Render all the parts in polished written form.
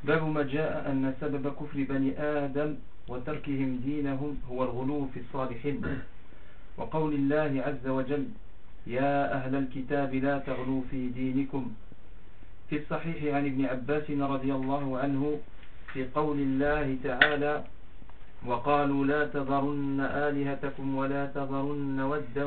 باب ما جاء أن سبب كفر بني آدم وتركهم دينهم هو الغلو في الصالحين، وقول الله عز وجل: يا أهل الكتاب لا تغلوا في دينكم. في الصحيح عن ابن عباس رضي الله عنه في قول الله تعالى: وقالوا لا تذرن آلهتكم ولا تذرن ودا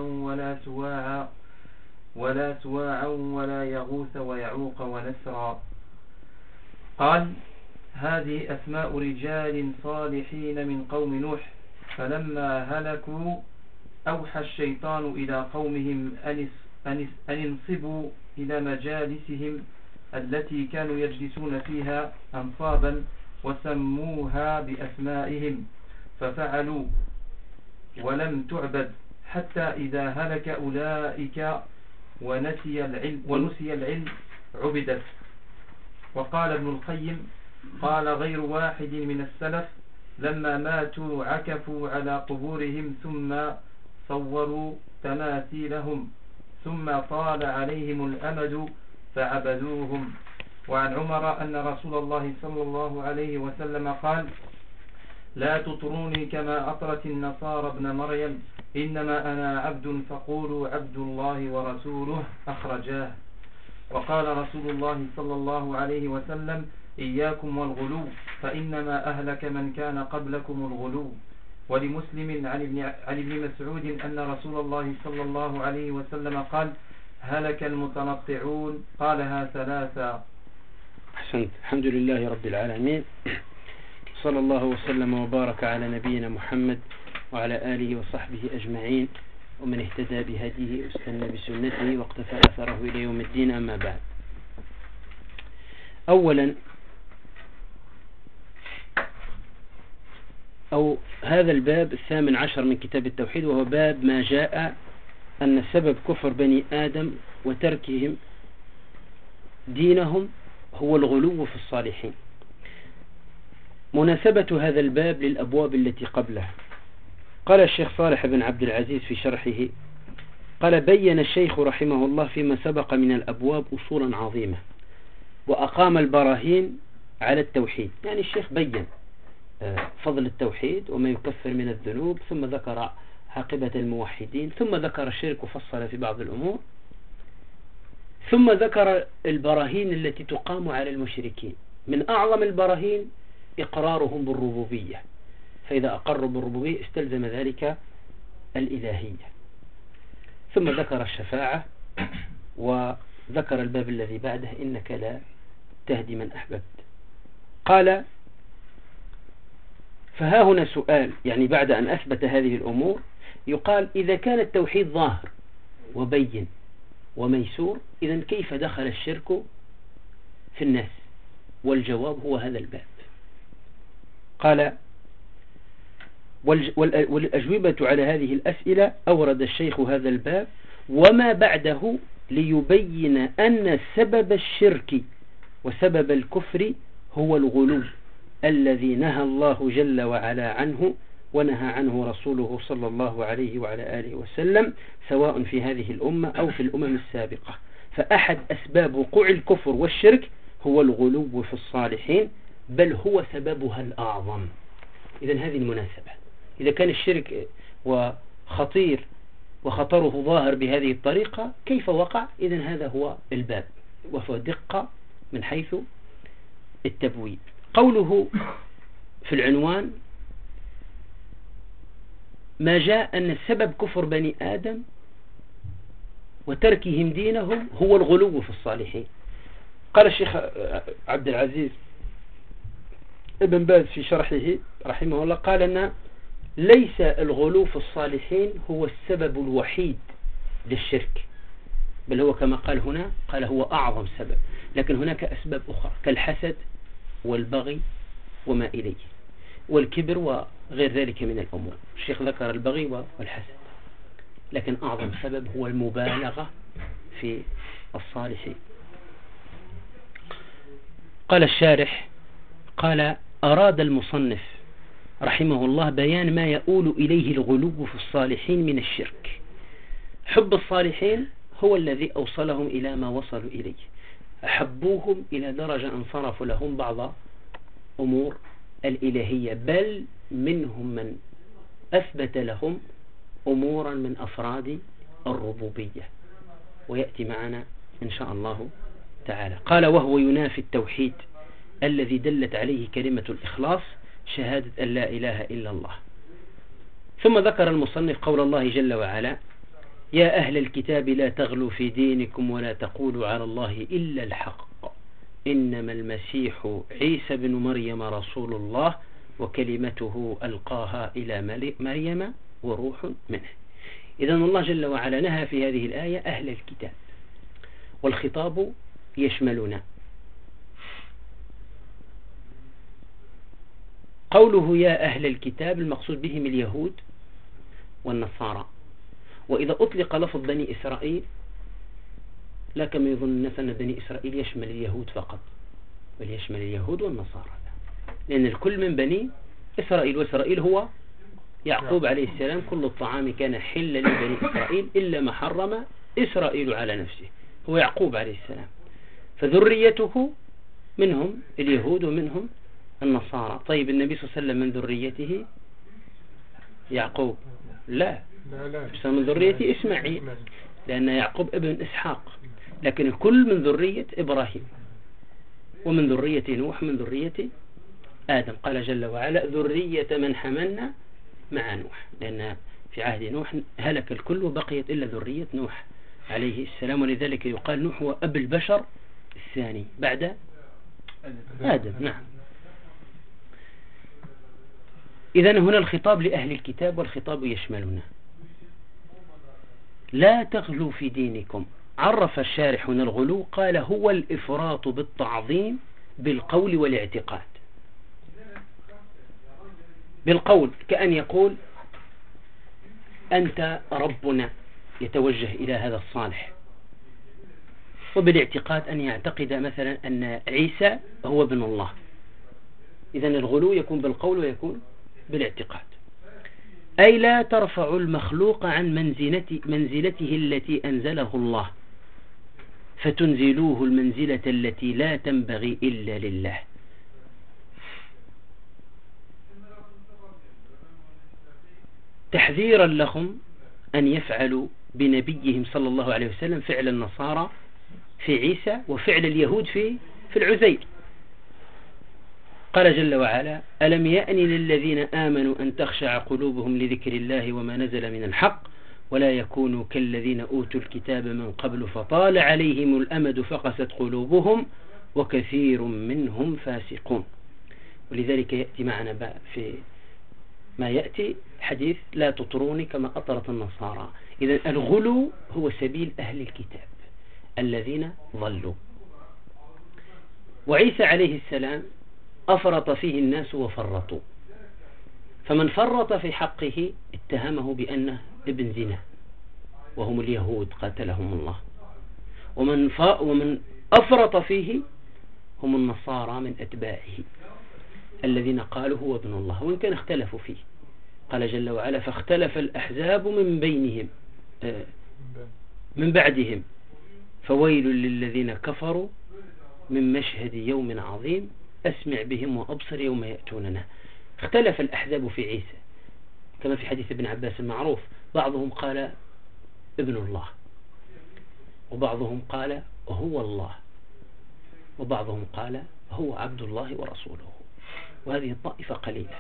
ولا سواعا ولا يغوث ويعوق ونسرا. قال: هذه أسماء رجال صالحين من قوم نوح، فلما هلكوا أوحى الشيطان إلى قومهم أن انصبوا إلى مجالسهم التي كانوا يجلسون فيها أنصابا وسموها بأسمائهم، ففعلوا ولم تعبد حتى إذا هلك أولئك ونسي العلم عبدت. وقال ابن القيم: قال غير واحد من السلف: لما ماتوا عكفوا على قبورهم ثم صوروا تماثيلهم ثم طال عليهم الأمد فعبدوهم. وعن عمر أن رسول الله صلى الله عليه وسلم قال: لا تطروني كما أطرت النصارى ابن مريم، إنما أنا عبد فقولوا عبد الله ورسوله، أخرجاه. وقال رسول الله صلى الله عليه وسلم: إياكم والغلو فإنما أهلك من كان قبلكم الغلو. ولمسلم عن ابن مسعود أن رسول الله صلى الله عليه وسلم قال: هلك المتنطعون، قالها ثلاثا. أحسنت. الحمد لله رب العالمين، صلى الله وسلم وبارك على نبينا محمد وعلى آله وصحبه أجمعين، ومن اهتدى بهديه واستنى بسنته واقتفى أثره إلى يوم الدين. أما بعد، أولا هذا الباب 18 من كتاب التوحيد، وهو باب ما جاء أن سبب كفر بني آدم وتركهم دينهم هو الغلو في الصالحين. مناسبة هذا الباب للأبواب التي قبله. قال الشيخ صالح بن عبد العزيز في شرحه، قال: بين الشيخ رحمه الله فيما سبق من الأبواب أصولا عظيمة، وأقام البراهين على التوحيد. يعني الشيخ بين فضل التوحيد وما يكفر من الذنوب، ثم ذكر عاقبة الموحدين، ثم ذكر الشرك وفصل في بعض الأمور، ثم ذكر البراهين التي تقام على المشركين. من أعظم البراهين إقرارهم بالربوبية، فإذا أقروا بالربوبية استلزم ذلك الإلهية. ثم ذكر الشفاعة، وذكر الباب الذي بعده: إنك لا تهدي من أحببت. قال: فها هنا سؤال، يعني بعد أن أثبت هذه الأمور يقال: إذا كان التوحيد ظاهر وبين وميسور، إذن كيف دخل الشرك في الناس؟ والجواب هو هذا الباب. قال: والأجوبة على هذه الأسئلة أورد الشيخ هذا الباب وما بعده ليبين أن سبب الشرك وسبب الكفر هو الغلو الذي نهى الله جل وعلا عنه، ونهى عنه رسوله صلى الله عليه وعلى آله وسلم، سواء في هذه الأمة أو في الأمم السابقة. فأحد أسباب وقوع الكفر والشرك هو الغلو في الصالحين، بل هو سببها الأعظم. إذن هذه المناسبة. إذا كان الشرك وخطير وخطره ظاهر بهذه الطريقة، كيف وقع؟ إذن هذا هو الباب، وهو دقة من حيث التبويب. قوله في العنوان: ما جاء أن سبب كفر بني آدم وتركهم دينهم هو الغلو في الصالحين. قال الشيخ عبد العزيز ابن باز في شرحه رحمه الله، قال أن ليس الغلو في الصالحين هو السبب الوحيد للشرك، بل هو كما قال هنا، قال هو أعظم سبب، لكن هناك أسباب أخرى كالحسد والبغي وما إليه والكبر وغير ذلك من الأمور. الشيخ ذكر البغي والحسد، لكن أعظم سبب هو المبالغة في الصالحين. قال الشارح: قال: أراد المصنف رحمه الله بيان ما يؤول إليه الغلو في الصالحين من الشرك. حب الصالحين هو الذي أوصلهم إلى ما وصلوا إليه، أحبوهم إلى درجة أن صرفوا لهم بعض أمور الإلهية، بل منهم من أثبت لهم أمورا من أفراد الربوبية، ويأتي معنا إن شاء الله تعالى. قال: وهو ينافي التوحيد الذي دلت عليه كلمة الإخلاص، شهادة أن لا إله إلا الله. ثم ذكر المصنف قول الله جل وعلا: يا أهل الكتاب لا تغلوا في دينكم ولا تقولوا على الله إلا الحق، إنما المسيح عيسى بن مريم رسول الله وكلمته ألقاها إلى مريم وروح منه. إذن الله جل وعلا نهى في هذه الآية أهل الكتاب، والخطاب يشملنا. قوله يا أهل الكتاب المقصود بهم اليهود والنصارى، وإذا أطلق لفظ بني إسرائيل لا كما يظن الناس أن بني إسرائيل يشمل اليهود فقط، بل يشمل اليهود والنصارى، لأن الكل من بني إسرائيل، وإسرائيل هو يعقوب عليه السلام. كل الطعام كان حلا لبني إسرائيل إلا ما حرم إسرائيل على نفسه، هو يعقوب عليه السلام، فذريته منهم اليهود ومنهم النصارى. طيب النبي صلى الله عليه وسلم من ذريته يعقوب؟ لا، من ذريته إسماعيل، لأن يعقوب ابن إسحاق، لكن الكل من ذرية إبراهيم، ومن ذرية نوح، من ذرية آدم. قال جل وعلا: ذرية من حملنا مع نوح، لأن في عهد نوح هلك الكل وبقيت إلا ذرية نوح عليه السلام، ولذلك يقال نوح هو أب البشر الثاني بعد آدم. نعم. إذن هنا الخطاب لأهل الكتاب والخطاب يشملنا. لا تغلوا في دينكم. عرف الشارح هنا الغلو، قال: هو الإفراط بالتعظيم بالقول والاعتقاد. بالقول كأن يقول أنت ربنا، يتوجه إلى هذا الصالح، وبالاعتقاد أن يعتقد مثلا أن عيسى هو ابن الله. إذن الغلو يكون بالقول ويكون بالاعتقاد. أي لا ترفع المخلوق عن منزلته التي أنزله الله، فتنزلوه المنزلة التي لا تنبغي إلا لله. تحذيرا لهم أن يفعلوا بنبيهم صلى الله عليه وسلم فعل النصارى في عيسى وفعل اليهود في العزير. قال جل وعلا: ألم يأن للذين آمنوا أن تخشع قلوبهم لذكر الله وما نزل من الحق ولا يكونوا كالذين أوتوا الكتاب من قبل فطال عليهم الأمد فقست قلوبهم وكثير منهم فاسقون. ولذلك يأتي معنا في ما يأتي حديث: لا تطروني كما أطرت النصارى. إذن الغلو هو سبيل أهل الكتاب الذين ضلوا. وعيسى عليه السلام أفرط فيه الناس وفرطوا، فمن فرط في حقه اتهمه بأنه ابن زنا، وهم اليهود قاتلهم الله. ومن أفرط فيه هم النصارى من أتباعه الذين قالوا هو ابن الله، وإن كان اختلفوا فيه. قال جل وعلا: فاختلف الأحزاب من بينهم من بعدهم فويل للذين كفروا من مشهد يوم عظيم أسمع بهم وأبصر يوم يأتوننا. اختلف الأحزاب في عيسى كما في حديث ابن عباس المعروف، بعضهم قال ابن الله، وبعضهم قال هو الله، وبعضهم قال هو عبد الله ورسوله، وهذه الطائفة قليلة.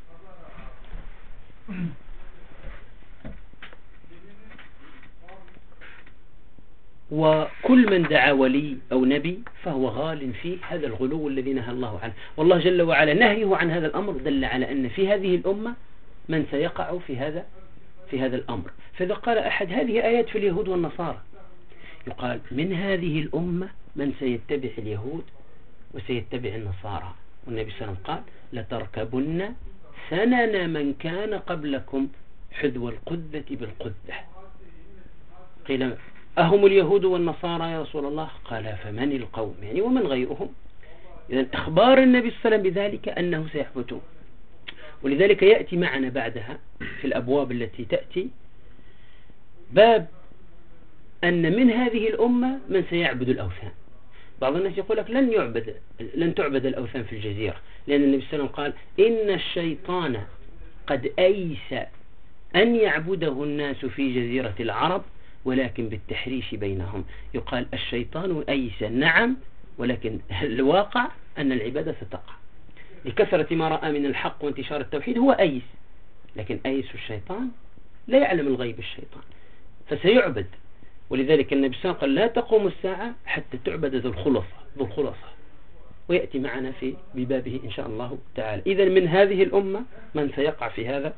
وكل من دعا ولي أو نبي فهو غال فيه هذا الغلو الذي نهى الله عنه. والله جل وعلا نهيه عن هذا الأمر دل على أن في هذه الأمة من سيقع في هذا الأمر. فإذا قال أحد هذه آيات في اليهود والنصارى، يقال من هذه الأمة من سيتبع اليهود وسيتبع النصارى. والنبي صلى الله عليه وسلم قال: لتركبن سنن من كان قبلكم حذو القذة بالقذة. قيل: أهم اليهود والنصارى يا رسول الله؟ قال: فمن القوم، يعني ومن غيرهم. إذن إخبار النبي صلى الله عليه وسلم بذلك أنه سيحبطون. ولذلك يأتي معنا بعدها في الأبواب التي تأتي باب أن من هذه الأمة من سيعبد الأوثان. بعض الناس يقول لك لن تعبد الأوثان في الجزيرة، لأن النبي صلى الله عليه وسلم قال إن الشيطان قد أيس أن يعبده الناس في جزيرة العرب ولكن بالتحريش بينهم. يقال الشيطان أيس نعم، ولكن الواقع أن العبادة ستقع لكثرة ما رأى من الحق وانتشار التوحيد. هو أيس، لكن أيس الشيطان لا يعلم الغيب الشيطان، فسيعبد. ولذلك النبي صلى الله عليه وسلم قال لا تقوم الساعة حتى تعبد ذو الخلصة، ويأتي معنا في ببابه إن شاء الله تعالى. إذا من هذه الأمة من سيقع في هذا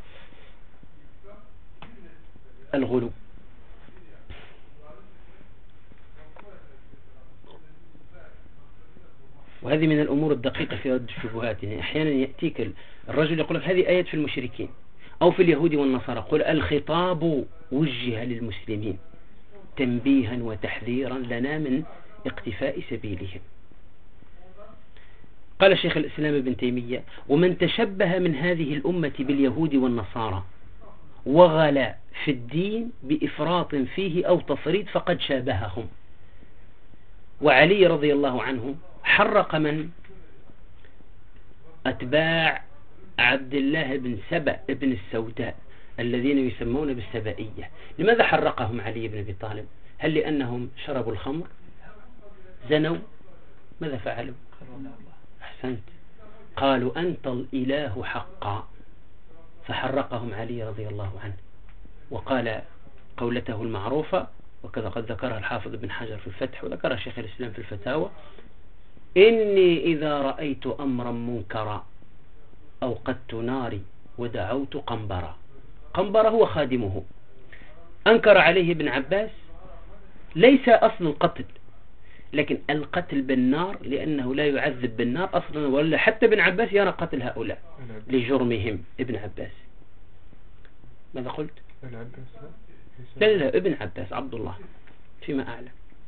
الغلو. وهذه من الأمور الدقيقة في رد الشبهات. يعني أحيانا يأتيك الرجل يقول لك هذه آيات في المشركين أو في اليهود والنصارى، قل الخطاب وجه للمسلمين تنبيها وتحذيرا لنا من اقتفاء سبيلهم. قال شيخ الإسلام ابن تيمية ومن تشبه من هذه الأمة باليهود والنصارى وغلا في الدين بإفراط فيه أو تفريط فقد شابههم. وعلي رضي الله عنه حرق من أتباع عبد الله بن سبأ ابن السوداء الذين يسمون بالسبائية. لماذا حرقهم علي بن أبي طالب؟ هل لأنهم شربوا الخمر؟ زنوا؟ ماذا فعلوا؟ أحسنت، قالوا أنت الإله حقا، فحرقهم علي رضي الله عنه. وقال قولته المعروفة وكذا قد ذكرها الحافظ ابن حجر في الفتح وذكرها شيخ الإسلام في الفتاوى: إني إذا رأيت أمرا منكرا أوقدت ناري ودعوت قنبرا. قنبرا هو خادمه. أنكر عليه ابن عباس ليس أصل القتل، لكن القتل بالنار لأنه لا يعذب بالنار أصلا، ولا حتى ابن عباس يرى قتل هؤلاء لجرمهم. ابن عباس ماذا قلت؟ لا ابن عباس عبد الله فيما أعلم،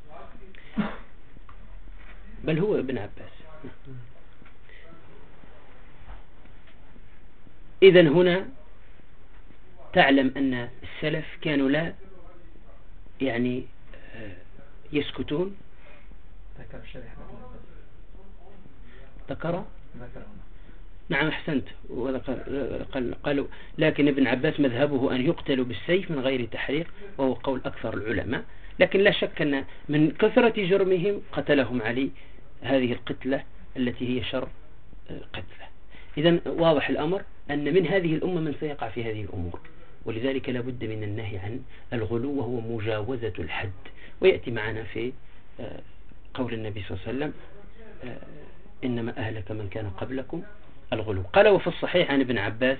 بل هو ابن عباس. إذن هنا تعلم أن السلف كانوا لا يعني يسكتون. ذكر نعم أحسنت. قالوا لكن ابن عباس مذهبه أن يقتل بالسيف من غير تحريق، وهو قول أكثر العلماء. لكن لا شك أن من كثرة جرمهم قتلهم علي هذه القتلة التي هي شر قتلة. إذن واضح الأمر أن من هذه الأمة من سيقع في هذه الأمور، ولذلك لا بد من النهي عن الغلو وهو مجاوزة الحد. ويأتي معنا في قول النبي صلى الله عليه وسلم: إنما أهلك من كان قبلكم الغلو. قال وفي الصحيح عن ابن عباس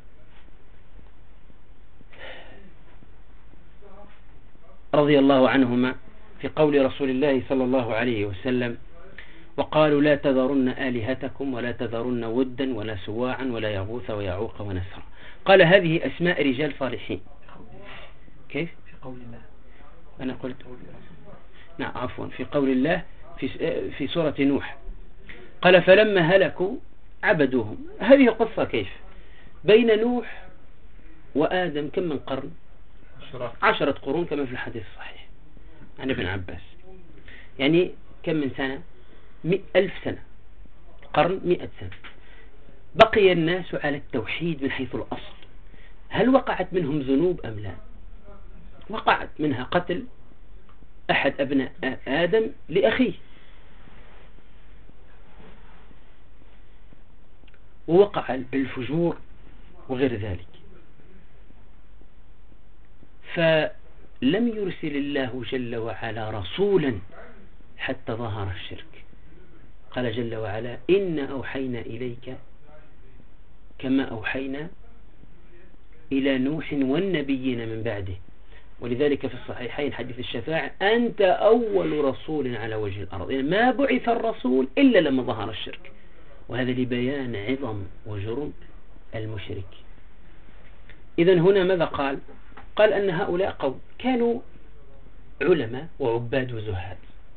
رضي الله عنهما في قول رسول الله صلى الله عليه وسلم: وقالوا لا تذرن آلهتكم ولا تذرن ودا ولا سواعا ولا يغوث ويعوق ونسرا. قال هذه أسماء رجال صالحين. كيف؟ في قول الله. أنا قلت نعم عفوا، في قول الله في سورة نوح. قال فلما هلكوا عبدوهم. هذه قصة كيف بين نوح وآدم كم من قرن؟ 10 قرون كما في الحديث الصحيح عن ابن عباس. يعني كم من سنة؟ 100,000 سنة. قرن 100 سنة. بقي الناس على التوحيد من حيث الأصل. هل وقعت منهم ذنوب أم لا؟ وقعت منها قتل أحد أبناء آدم لأخيه، ووقع الفجور وغير ذلك. فلم يرسل الله جل وعلا رسولا حتى ظهر الشرك. قال جل وعلا: إنا أوحينا إليك كما أوحينا إلى نوح والنبيين من بعده. ولذلك في الصحيحين حديث الشفاعة: أنت أول رسول على وجه الأرض. يعني ما بعث الرسول إلا لما ظهر الشرك، وهذا لبيان عظم وجرم المشرك. إذن هنا ماذا قال؟ قال أن هؤلاء قوم كانوا علماء وعباد وزهاد.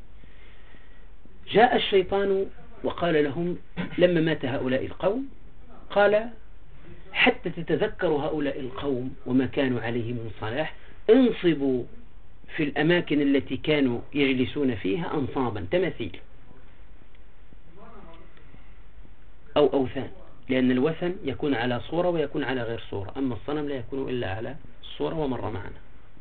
جاء الشيطان وقال لهم لما مات هؤلاء القوم، قال: حتى تتذكروا هؤلاء القوم وما كانوا عليه من صلاح، انصبوا في الأماكن التي كانوا يجلسون فيها أنصابا تماثيل. أو أوثان، لأن الوثن يكون على صورة ويكون على غير صورة، أما الصنم لا يكون إلا على الصورة، ومر معنا.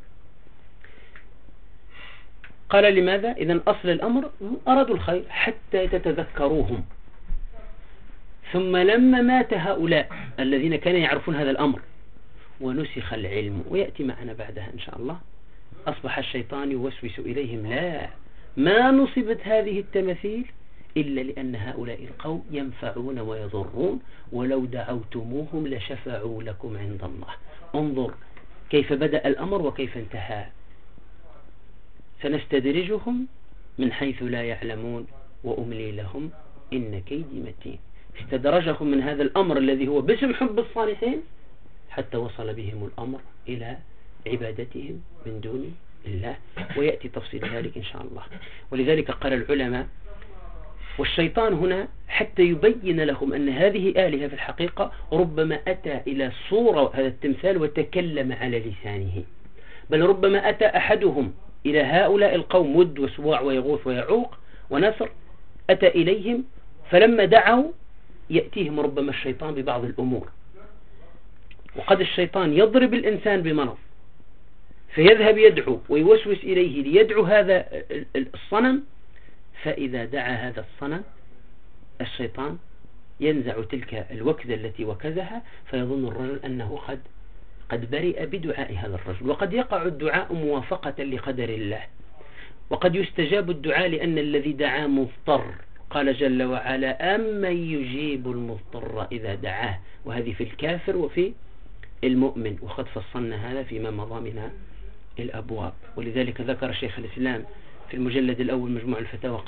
قال لماذا؟ إذن أصل الأمر أرادوا الخير حتى تتذكروهم، ثم لما مات هؤلاء الذين كانوا يعرفون هذا الأمر ونسخ العلم، ويأتي معنا بعدها إن شاء الله، أصبح الشيطان يوسوس إليهم لا، ما نصبت هذه التماثيل إلا لأن هؤلاء القوم ينفعون ويضرون، ولو دعوتموهم لشفعوا لكم عند الله. انظر كيف بدأ الأمر وكيف انتهى. سنستدرجهم من حيث لا يعلمون وأملي لهم إن كيدي متين. استدرجهم من هذا الأمر الذي هو باسم حب الصالحين حتى وصل بهم الأمر إلى عبادتهم من دون الله، ويأتي تفصيل ذلك إن شاء الله. ولذلك قال العلماء: والشيطان هنا حتى يبين لهم أن هذه آلهة في الحقيقة ربما أتى إلى صورة هذا التمثال وتكلم على لسانه، بل ربما أتى أحدهم إلى هؤلاء القوم ود وسواع ويغوث ويعوق ونسر، أتى إليهم فلما دعوا يأتيهم ربما الشيطان ببعض الأمور، وقد الشيطان يضرب الإنسان بمرض فيذهب يدعو ويوسوس إليه ليدعو هذا الصنم، فإذا دعا هذا الصنم الشيطان ينزع تلك الوكذة التي وكزها، فيظن الرجل أنه قد برئ بدعاء هذا الرجل. وقد يقع الدعاء موافقة لقدر الله، وقد يستجاب الدعاء لأن الذي دعا مضطر. قال جل وعلا: أمن يجيب المضطر إذا دعاه، وهذه في الكافر وفي المؤمن، وقد فصلنا هذا فيما مضى من الأبواب. ولذلك ذكر شيخ الإسلام في المجلد الأول مجموع الفتاوى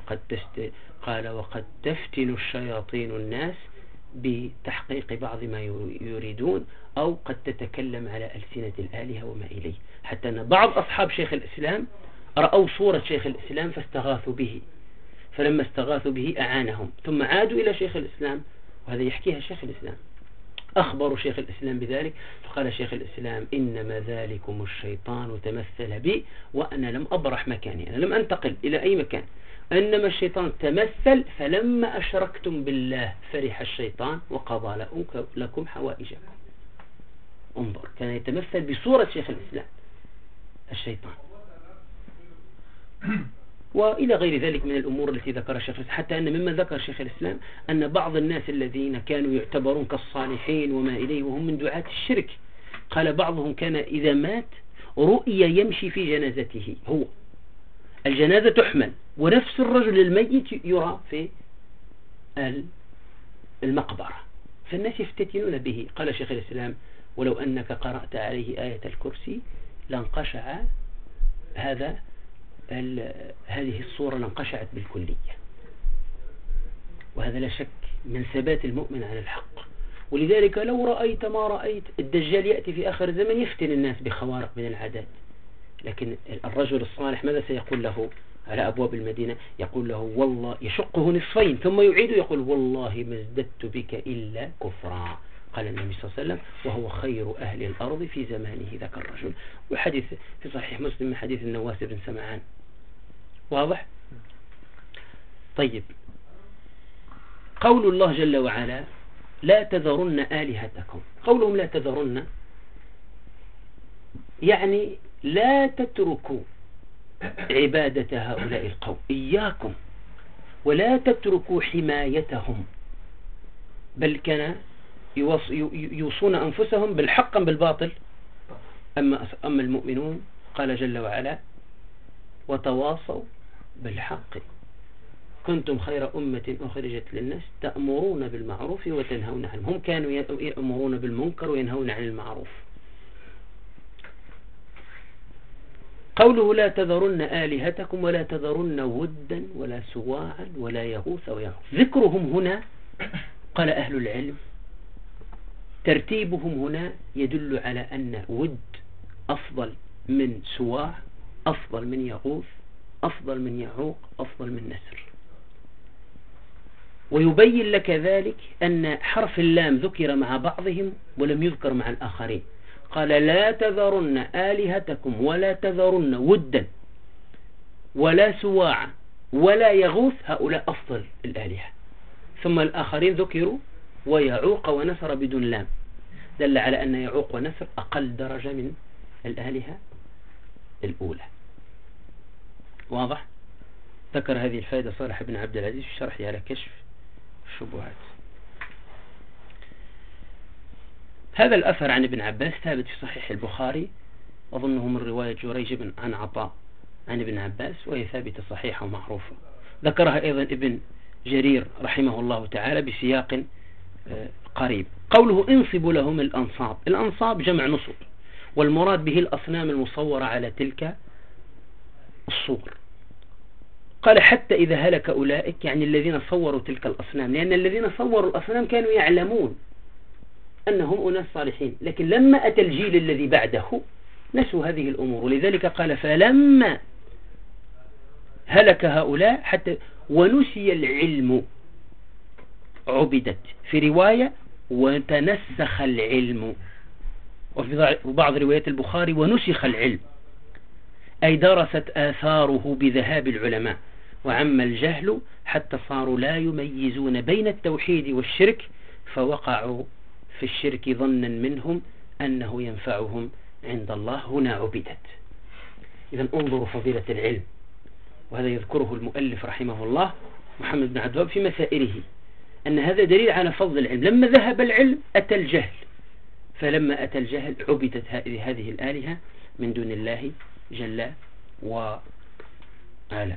قال: وقد تفتن الشياطين الناس بتحقيق بعض ما يريدون، أو قد تتكلم على ألسنة الآلهة وما إليه، حتى أن بعض أصحاب شيخ الإسلام رأوا صورة شيخ الإسلام فاستغاثوا به، فلما استغاثوا به أعانهم، ثم عادوا إلى شيخ الإسلام، وهذا يحكيها شيخ الإسلام، أخبروا شيخ الإسلام بذلك، فقال شيخ الإسلام: إنما ذلكم الشيطان تمثل بي وأنا لم أبرح مكاني، أنا لم أنتقل إلى أي مكان، إنما الشيطان تمثل، فلما أشركتم بالله فرح الشيطان وقضى لكم حوائجكم. انظر، كان يتمثل بصورة شيخ الإسلام الشيطان، وإلى غير ذلك من الأمور التي ذكر شيخ الإسلام. حتى أن مما ذكر شيخ الإسلام أن بعض الناس الذين كانوا يعتبرون كالصالحين وما إليه وهم من دعاة الشرك، قال بعضهم كان إذا مات رؤيا يمشي في جنازته، هو الجنازة تحمل ونفس الرجل الميت يرى في المقبرة، فالناس يفتتنون به. قال شيخ الإسلام: ولو أنك قرأت عليه آية الكرسي لانقشع هذه الصورة لانقشعت بالكلية. وهذا لا شك من ثبات المؤمن على الحق. ولذلك لو رأيت ما رأيت، الدجال يأتي في آخر الزمن يفتن الناس بخوارق من العادات، لكن الرجل الصالح ماذا سيقول له على أبواب المدينة؟ يقول له والله، يشقه نصفين ثم يعيد يقول: والله ما ازددت بك إلا كفرا. قال النبي صلى الله عليه وسلم: وهو خير أهل الأرض في زمانه ذاك الرجل. وحديث في صحيح مسلم من حديث النواس بن سمعان، واضح؟ طيب، قول الله جل وعلا: لا تذرن آلهتكم، قولهم لا تذرن يعني لا تتركوا عبادة هؤلاء القوم، إياكم، ولا تتركوا حمايتهم، بل كان يوصون أنفسهم بالحق بالباطل. أما المؤمنون قال جل وعلا: وتواصوا بالحق كنتم خير أمة أخرجت للناس تأمرون بالمعروف وتنهون عنه. هم كانوا يأمرون بالمنكر وينهون عن المعروف. قوله: لا تذرن آلهتكم ولا تذرن ودا ولا سواعا ولا يغوث ويعوق، ذكرهم هنا قال أهل العلم ترتيبهم هنا يدل على أن ود أفضل من سواع، أفضل من يغوث، أفضل من يعوق، أفضل من نسر. ويبين لك ذلك أن حرف اللام ذكر مع بعضهم ولم يذكر مع الآخرين. قال: لا تذرن آلهتكم ولا تذرن ودا ولا سواعا ولا يغوث، هؤلاء أفضل الآلهة. ثم الآخرين ذكروا ويعوق ونسر بدون لام، دل على أن يعوق ونسر أقل درجة من الآلهة الأولى. واضح؟ ذكر هذه الفائدة صالح بن عبد العزيز في شرحه على كشف الشبهات. هذا الأثر عن ابن عباس ثابت في صحيح البخاري، أظنه من رواية جريج عن عطاء عن ابن عباس، وهي ثابتة صحيحة ومعروفة. ذكرها أيضا ابن جرير رحمه الله تعالى بسياق قريب. قوله انصبوا لهم الأنصاب، الأنصاب جمع نصب، والمراد به الأصنام المصورة على تلك الصور. قال حتى إذا هلك أولئك، يعني الذين صوروا تلك الأصنام، لأن الذين صوروا الأصنام كانوا يعلمون أنهم أناس صالحين، لكن لما أتى الجيل الذي بعده نسوا هذه الأمور، ولذلك قال فلما هلك هؤلاء حتى ونسي العلم عبدت، في رواية وتنسخ العلم، وفي بعض روايات البخاري ونسخ العلم، أي درست آثاره بذهاب العلماء، وعم الجهل حتى صاروا لا يميزون بين التوحيد والشرك، فوقعوا في الشرك ظنا منهم أنه ينفعهم عند الله، هنا عبدت. إذن انظروا فضيلة العلم، وهذا يذكره المؤلف رحمه الله محمد بن عبد الوهاب في مسائله، أن هذا دليل على فضل العلم. لما ذهب العلم أتى الجهل، فلما أتى الجهل عبدت هذه الآلهة من دون الله جل وعلا.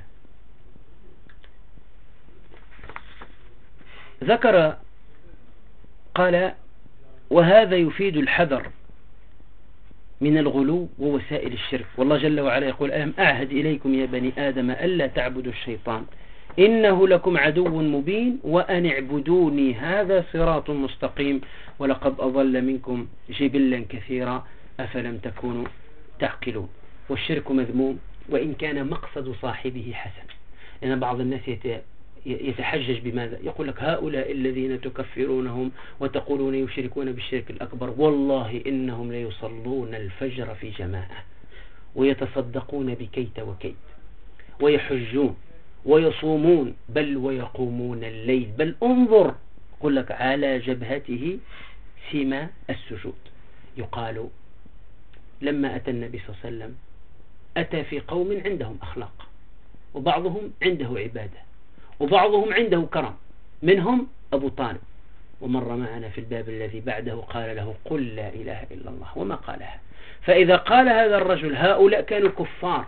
ذكر قال وهذا يفيد الحذر من الغلو ووسائل الشرك، والله جل وعلا يقول ألم أعهد إليكم يا بني آدم ألا تعبدوا الشيطان إنه لكم عدو مبين وأن اعبدوني هذا صراط مستقيم ولقد أضل منكم جبلا كثيرا أفلم تكونوا تعقلون. والشرك مذموم وإن كان مقصد صاحبه حسن، لأن بعض الناس يتحجج بماذا؟ يقول لك هؤلاء الذين تكفرونهم وتقولون يشركون بالشرك الأكبر والله إنهم ليصلون الفجر في جماعة ويتصدقون بكيت وكيت ويحجون ويصومون بل ويقومون الليل، بل انظر يقول لك على جبهته سما السجود. يقال لما أتى النبي صلى الله عليه وسلم أتى في قوم عندهم أخلاق، وبعضهم عنده عبادة، وبعضهم عنده كرم، منهم أبو طالب، ومر معنا في الباب الذي بعده قال له قل لا إله إلا الله وما قالها. فإذا قال هذا الرجل هؤلاء كانوا كفار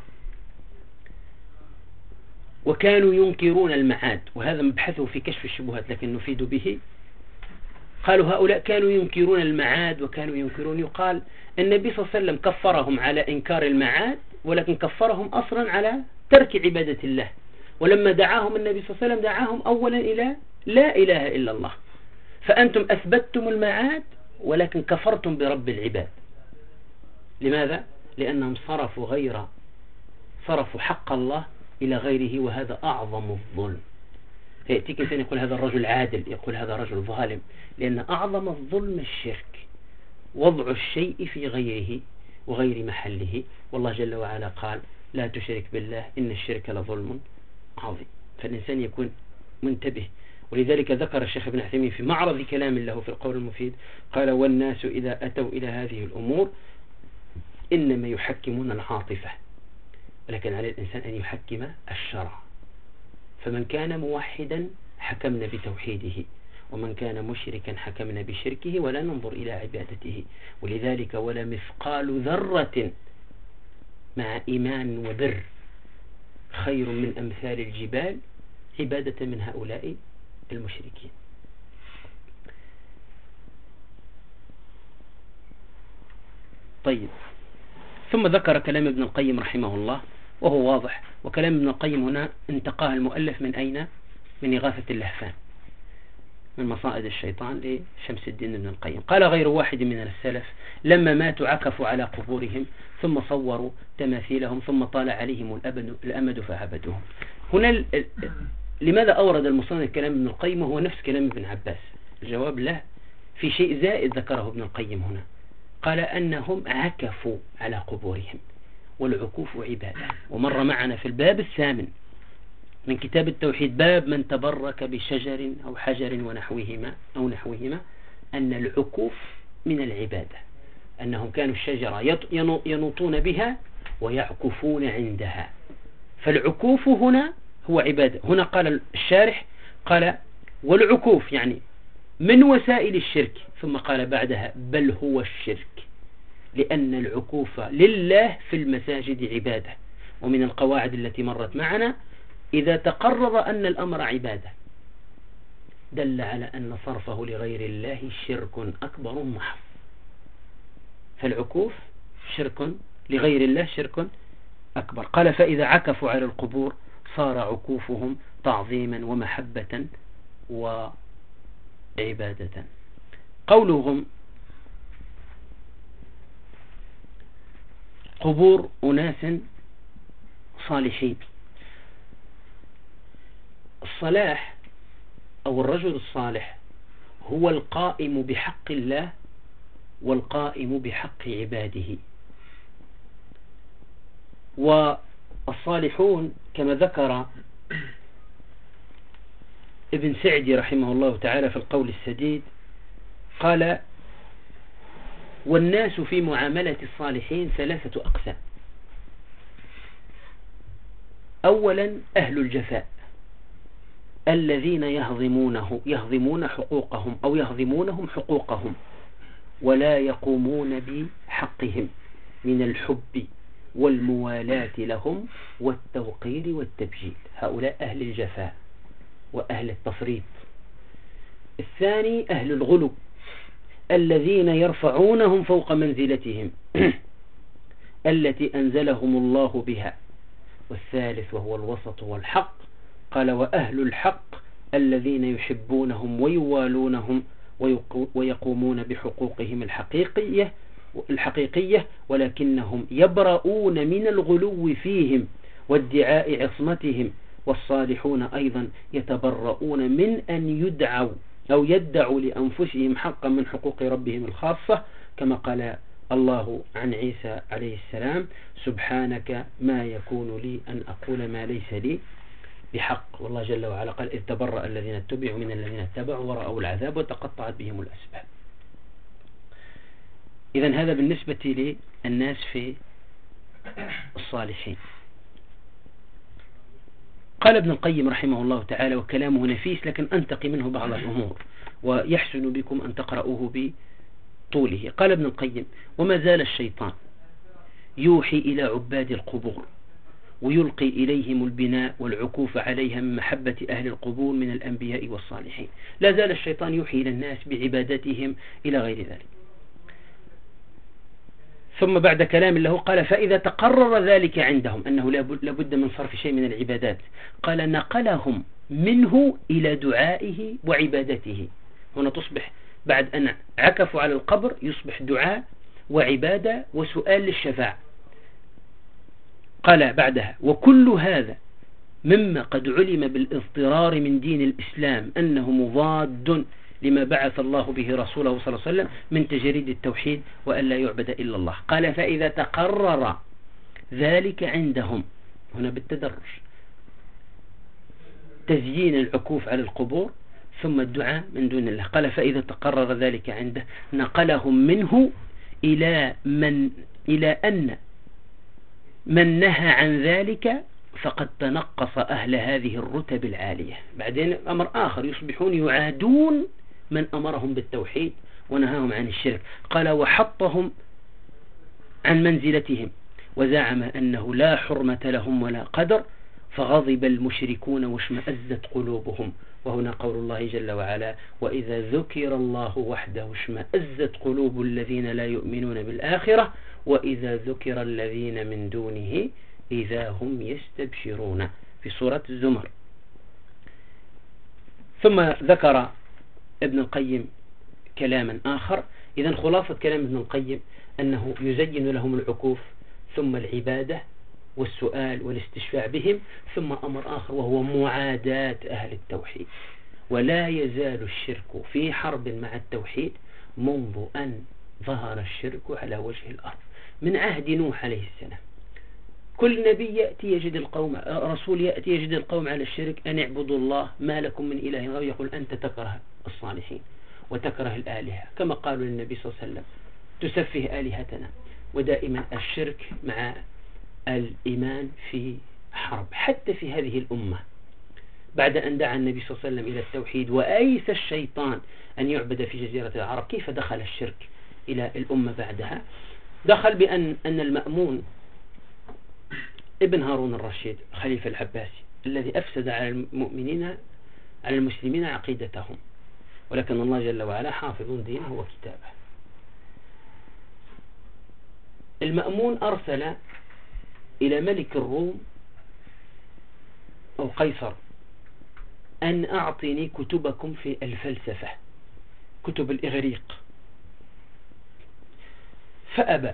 وكانوا ينكرون المعاد، وهذا مبحثه في كشف الشبهات لكن نفيد به. قالوا هؤلاء كانوا ينكرون المعاد وكانوا ينكرون، يقال النبي صلى الله عليه وسلم كفرهم على إنكار المعاد، ولكن كفرهم أصلا على ترك عبادة الله. ولما دعاهم النبي صلى الله عليه وسلم دعاهم أولا إلى لا إله إلا الله. فأنتم أثبتتم المعاد ولكن كفرتم برب العباد. لماذا؟ لأنهم صرفوا حق الله إلى غيره، وهذا أعظم الظلم. فيأتيك إنسان يقول هذا الرجل عادل، يقول هذا رجل ظالم، لأن أعظم الظلم الشرك، وضع الشيء في غيره وغير محله. والله جل وعلا قال لا تشرك بالله إن الشرك لظلم عظيم. فالإنسان يكون منتبه. ولذلك ذكر الشيخ ابن عثيمين في معرض كلام له في القول المفيد قال والناس إذا أتوا إلى هذه الأمور إنما يحكمون العاطفة، ولكن على الإنسان أن يحكم الشرع. فمن كان موحدا حكمنا بتوحيده، ومن كان مشركا حكمنا بشركه، ولا ننظر إلى عبادته. ولذلك ولا مثقال ذرة مع إيمان وبر خير من أمثال الجبال عبادة من هؤلاء المشركين. طيب، ثم ذكر كلام ابن القيم رحمه الله وهو واضح، وكلام ابن القيم هنا انتقاه المؤلف من أين؟ من إغاثة اللهفان، من مصائد الشيطان لشمس الدين ابن القيم. قال غير واحد من السلف لما ماتوا عكفوا على قبورهم ثم صوروا تماثيلهم ثم طال عليهم الأمد فعبدوهم. هنا لماذا أورد المصنف كلام ابن القيم وهو نفس كلام ابن عباس؟ الجواب له في شيء زائد ذكره ابن القيم هنا. قال أنهم عكفوا على قبورهم، والعكوف عبادة، ومر معنا في الباب الثامن من كتاب التوحيد باب من تبرك بشجر أو حجر ونحوهما أن العكوف من العبادة، أنهم كانوا الشجرة ينوطون بها ويعكفون عندها، فالعكوف هنا هو عبادة. هنا قال الشارح قال والعكوف يعني من وسائل الشرك، ثم قال بعدها بل هو الشرك، لأن العكوف لله في المساجد عبادة. ومن القواعد التي مرت معنا إذا تقرر أن الأمر عبادة دل على أن صرفه لغير الله شرك أكبر محض، فالعكوف شرك لغير الله شرك أكبر. قال فإذا عكفوا على القبور صار عكوفهم تعظيما ومحبة وعبادة. قولهم قبور أناس صالحين، الصلاح أو الرجل الصالح هو القائم بحق الله والقائم بحق عباده. والصالحون كما ذكر ابن سعدي رحمه الله تعالى في القول السديد قال والناس في معاملة الصالحين ثلاثة أقسام. أولا أهل الجفاء الذين يهضمون حقوقهم أو يهضمونهم حقوقهم ولا يقومون بحقهم من الحب والموالاة لهم والتوقير والتبجيل، هؤلاء أهل الجفاء وأهل التفريط. الثاني أهل الغلو الذين يرفعونهم فوق منزلتهم التي أنزلهم الله بها. والثالث وهو الوسط والحق قال وأهل الحق الذين يحبونهم ويوالونهم ويقومون بحقوقهم الحقيقية ولكنهم يبرؤون من الغلو فيهم وادعاء عصمتهم. والصالحون أيضا يتبرؤون من أن يدعوا أو يدعوا لأنفسهم حقا من حقوق ربهم الخاصة، كما قال الله عن عيسى عليه السلام سبحانك ما يكون لي أن أقول ما ليس لي بحق. والله جل وعلا قال إذ تبرأ الذين اتبعوا من الذين اتبعوا ورأوا العذاب وتقطعت بهم الأسباب. إذن هذا بالنسبة للناس في الصالحين. قال ابن القيم رحمه الله تعالى وكلامه نفيس لكن أنتقي منه بعض الأمور ويحسن بكم أن تقرأوه بطوله. قال ابن القيم وما زال الشيطان يوحي إلى عباد القبور ويلقي إليهم البناء والعكوف عليها من محبة أهل القبور من الأنبياء والصالحين. لا زال الشيطان يوحي إلى الناس بعبادتهم إلى غير ذلك. ثم بعد كلام له قال فإذا تقرر ذلك عندهم أنه لابد من صرف شيء من العبادات قال نقلهم منه إلى دعائه وعبادته. هنا تصبح بعد أن عكفوا على القبر يصبح دعاء وعبادة وسؤال للشفاعة. قال بعدها وكل هذا مما قد علم بالاضطرار من دين الإسلام أنه مضاد لما بعث الله به رسوله صلى الله عليه وسلم من تجريد التوحيد وأن لا يعبد إلا الله. قال فإذا تقرر ذلك عندهم، هنا بالتدرج، تزيين العكوف على القبور ثم الدعاء من دون الله. قال فإذا تقرر ذلك عنده نقلهم منه إلى أن من نهى عن ذلك فقد تنقص أهل هذه الرتب العالية. بعدين أمر آخر يصبحون يعادون من أمرهم بالتوحيد ونهاهم عن الشرك. قال وحطهم عن منزلتهم وزعم أنه لا حرمة لهم ولا قدر فغضب المشركون واشمأزت قلوبهم. وهنا قول الله جل وعلا وإذا ذكر الله وحده اشمأزت قلوب الذين لا يؤمنون بالآخرة وإذا ذكر الذين من دونه إذا هم يستبشرون في سورة الزمر. ثم ذكر ابن القيم كلاما آخر. إذن خلاصة كلام ابن القيم أنه يزين لهم العكوف ثم العبادة والسؤال والاستشفاع بهم ثم أمر آخر وهو معاداة أهل التوحيد. ولا يزال الشرك في حرب مع التوحيد منذ أن ظهر الشرك على وجه الأرض من عهد نوح عليه السلام. كل نبي يأتي يجد القوم، رسول يأتي يجد القوم على الشرك، أن اعبدوا الله ما لكم من إله غيره، يقول أنت تكره الصالحين وتكره الآلهة، كما قالوا للنبي صلى الله عليه وسلم تسفه آلهتنا. ودائما الشرك مع الإيمان في حرب، حتى في هذه الأمة بعد أن دعا النبي صلى الله عليه وسلم إلى التوحيد وأيس الشيطان أن يعبد في جزيرة العرب، كيف دخل الشرك إلى الأمة بعدها؟ دخل بأن المأمون ابن هارون الرشيد خليفة العباسي الذي أفسد على المسلمين عقيدتهم، ولكن الله جل وعلا حافظ دينه وكتابه. المأمون أرسل إلى ملك الروم أو قيصر أن أعطني كتبكم في الفلسفة، كتب الإغريق، فأبى.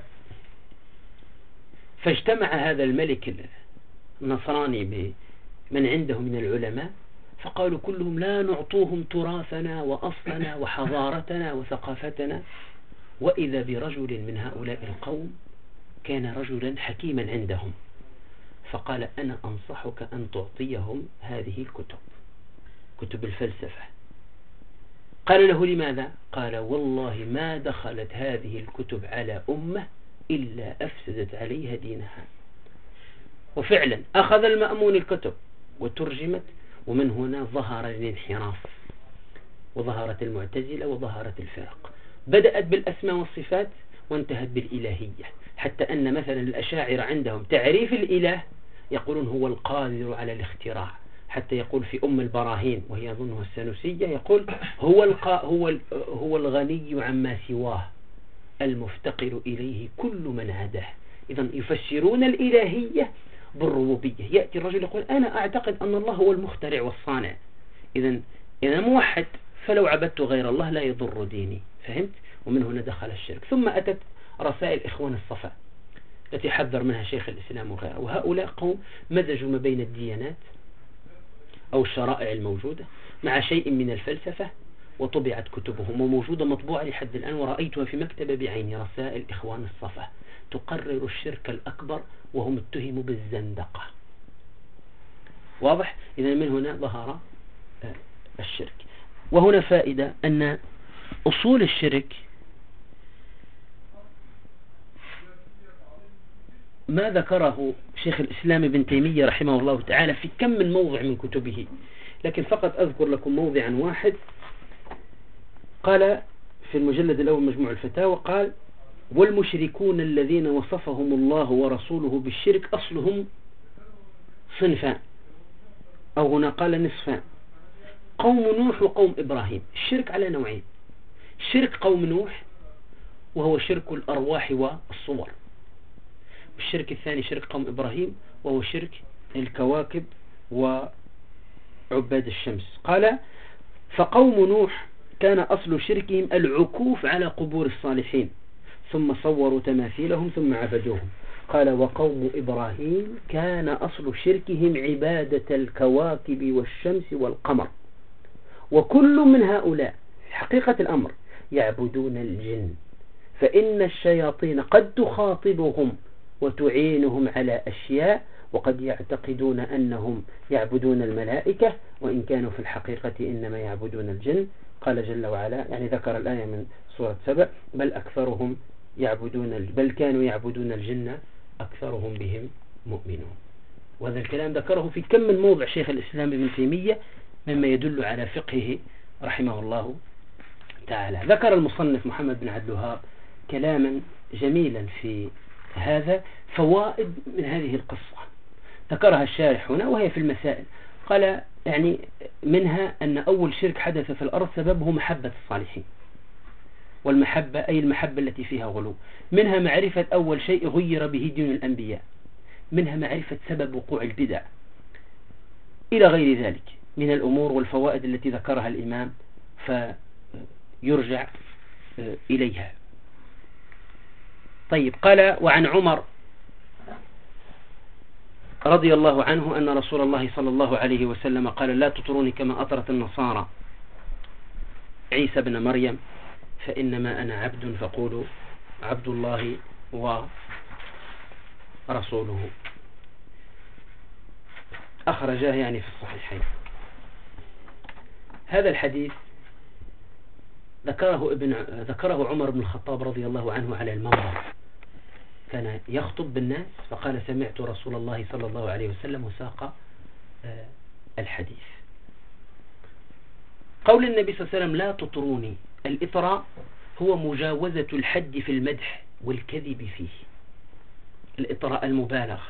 فاجتمع هذا الملك النصراني بمن عنده من العلماء، فقالوا كلهم لا نعطوهم تراثنا وأصلنا وحضارتنا وثقافتنا. وإذا برجل من هؤلاء القوم كان رجلا حكيما عندهم، فقال أنا أنصحك أن تعطيهم هذه الكتب، كتب الفلسفة. قال له لماذا؟ قال والله ما دخلت هذه الكتب على أمة إلا أفسدت عليها دينها. وفعلا أخذ المأمون الكتب وترجمت، ومن هنا ظهر الانحراف وظهرت المعتزلة وظهرت الفرق. بدأت بالأسماء والصفات وانتهت بالإلهية، حتى أن مثلا الأشاعرة عندهم تعريف الإله يقولون هو القادر على الاختراع، حتى يقول في أم البراهين وهي أظنها السنوسية يقول هو الغني عما سواه المفتقر إليه كل من عداه. إذن يفسرون الإلهية بالربوبية. يأتي الرجل يقول أنا أعتقد أن الله هو المخترع والصانع، إذن أنا موحد، فلو عبدت غير الله لا يضر ديني. فهمت؟ ومن هنا دخل الشرك. ثم أتت رسائل إخوان الصفا التي حذر منها شيخ الإسلام وغيره، وهؤلاء قوم مزجوا ما بين الديانات أو الشرائع الموجودة مع شيء من الفلسفة، وطبعت كتبهم وموجودة مطبوعة لحد الآن، ورأيتها في مكتبة بعيني، رسائل إخوان الصفا تقرر الشرك الأكبر وهم اتهموا بالزندقة. واضح؟ إذن من هنا ظهر الشرك. وهنا فائدة أن أصول الشرك ما ذكره شيخ الإسلام ابن تيمية رحمه الله تعالى في كم من موضع من كتبه، لكن فقط أذكر لكم موضعا واحد. قال في المجلد الأول مجموع الفتاوى، قال والمشركون الذين وصفهم الله ورسوله بالشرك أصلهم صنفان، أو هنا قال نصفان، قوم نوح وقوم إبراهيم. الشرك على نوعين: شرك قوم نوح وهو شرك الأرواح والصور، والشرك الثاني شرك قوم إبراهيم وهو شرك الكواكب وعباد الشمس. قال فقوم نوح كان أصل شركهم العكوف على قبور الصالحين، ثم صوروا تماثيلهم ثم عبدوهم. قال وقوم إبراهيم كان أصل شركهم عبادة الكواكب والشمس والقمر، وكل من هؤلاء في حقيقة الأمر يعبدون الجن، فإن الشياطين قد تخاطبهم وتعينهم على أشياء، وقد يعتقدون أنهم يعبدون الملائكة وإن كانوا في الحقيقة إنما يعبدون الجن. قال جل وعلا، يعني ذكر الآية من سورة سبأ، بل كانوا يعبدون الجن أكثرهم بهم مؤمنون. وهذا الكلام ذكره في كم من موضع شيخ الإسلام ابن تيمية، مما يدل على فقهه رحمه الله تعالى. ذكر المصنف محمد بن عبد الوهاب كلاما جميلا في هذا، فوائد من هذه القصة ذكرها الشارح هنا وهي في المسائل. قال يعني منها أن أول شرك حدث في الأرض سببه محبة الصالحين، والمحبة أي المحبة التي فيها غلو. منها معرفة أول شيء غير به دين الأنبياء، منها معرفة سبب وقوع البدع، إلى غير ذلك من الأمور والفوائد التي ذكرها الإمام فيرجع إليها. طيب، قال وعن عمر رضي الله عنه أن رسول الله صلى الله عليه وسلم قال لا تطروني كما أطرت النصارى عيسى بن مريم، فإنما أنا عبد فقولوا عبد الله ورسوله. أخرجاه يعني في الصحيحين. هذا الحديث ذكره عمر بن الخطاب رضي الله عنه على المنبر، كان يخطب بالناس فقال سمعت رسول الله صلى الله عليه وسلم وساق الحديث. قول النبي صلى الله عليه وسلم لا تطروني، الإطراء هو مجاوزة الحد في المدح والكذب فيه، الإطراء المبالغة.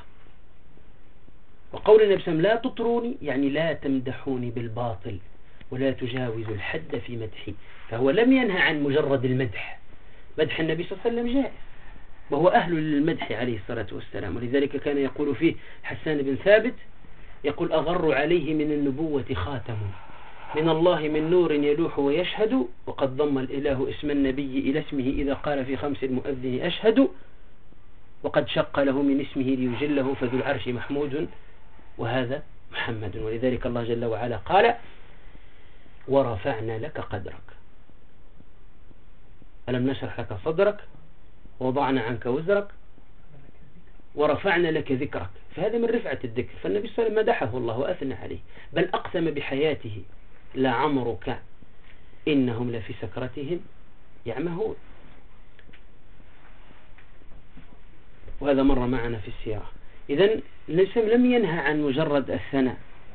وقول النبي صلى الله عليه وسلم لا تطروني يعني لا تمدحوني بالباطل ولا تجاوزوا الحد في مدحي، فهو لم ينهى عن مجرد المدح. مدح النبي صلى الله عليه وسلم جائز وهو أهل للمدح عليه الصلاة والسلام، ولذلك كان يقول فيه حسان بن ثابت يقول أغر عليه من النبوة خاتم من الله من نور يلوح ويشهد، وقد ضم الإله اسم النبي إلى اسمه إذا قال في خمس المؤذن أشهد، وقد شق له من اسمه ليجله فذو العرش محمود وهذا محمد. ولذلك الله جل وعلا قال ورفعنا لك قدرك، ألم نشرح لك صدرك ووضعنا عنك وزرك ورفعنا لك ذكرك، فهذا من رفعة الذكر. فالنبي صلى الله عليه وسلم مدحه الله وأثنى عليه، بل أقسم بحياته لعمرك إنهم لفي سكرتهم يعمهون، وهذا مر معنا في السيرة. إذن النبي لم ينهى عن مجرد الثناء،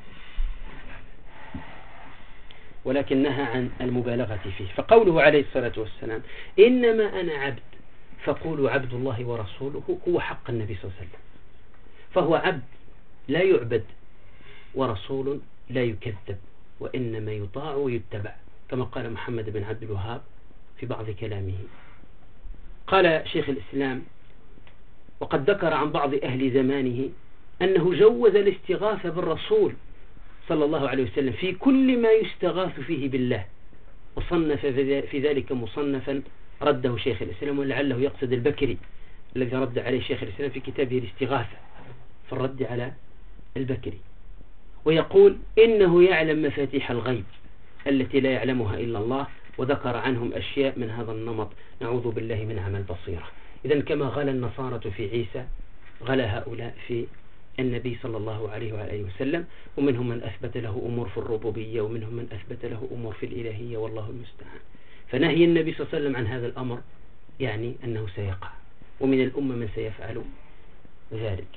ولكن نهى عن المبالغة فيه. فقوله عليه الصلاة والسلام إنما أنا عبد فقولوا عبد الله ورسوله هو حق النبي صلى الله عليه وسلم، فهو عبد لا يعبد ورسول لا يكذب، وإنما يطاع ويتبع، كما قال محمد بن عبد الوهاب في بعض كلامه. قال شيخ الإسلام وقد ذكر عن بعض أهل زمانه أنه جوز الاستغاثة بالرسول صلى الله عليه وسلم في كل ما يستغاث فيه بالله، وصنف في ذلك مصنفا رده شيخ الإسلام، ولعله يقصد البكري الذي رد عليه شيخ الإسلام في كتابه الاستغاثة في الرد على البكري، ويقول إنه يعلم مفاتيح الغيب التي لا يعلمها إلا الله، وذكر عنهم أشياء من هذا النمط نعوذ بالله من عمى البصيرة. إذن كما غلا النصارى في عيسى غلا هؤلاء في النبي صلى الله عليه وآله وسلم، ومنهم من أثبت له أمور في الربوبية ومنهم من أثبت له أمور في الإلهية والله المستعان. فنهي النبي صلى الله عليه وسلم عن هذا الأمر يعني أنه سيقع، ومن الأمة من سيفعل ذلك.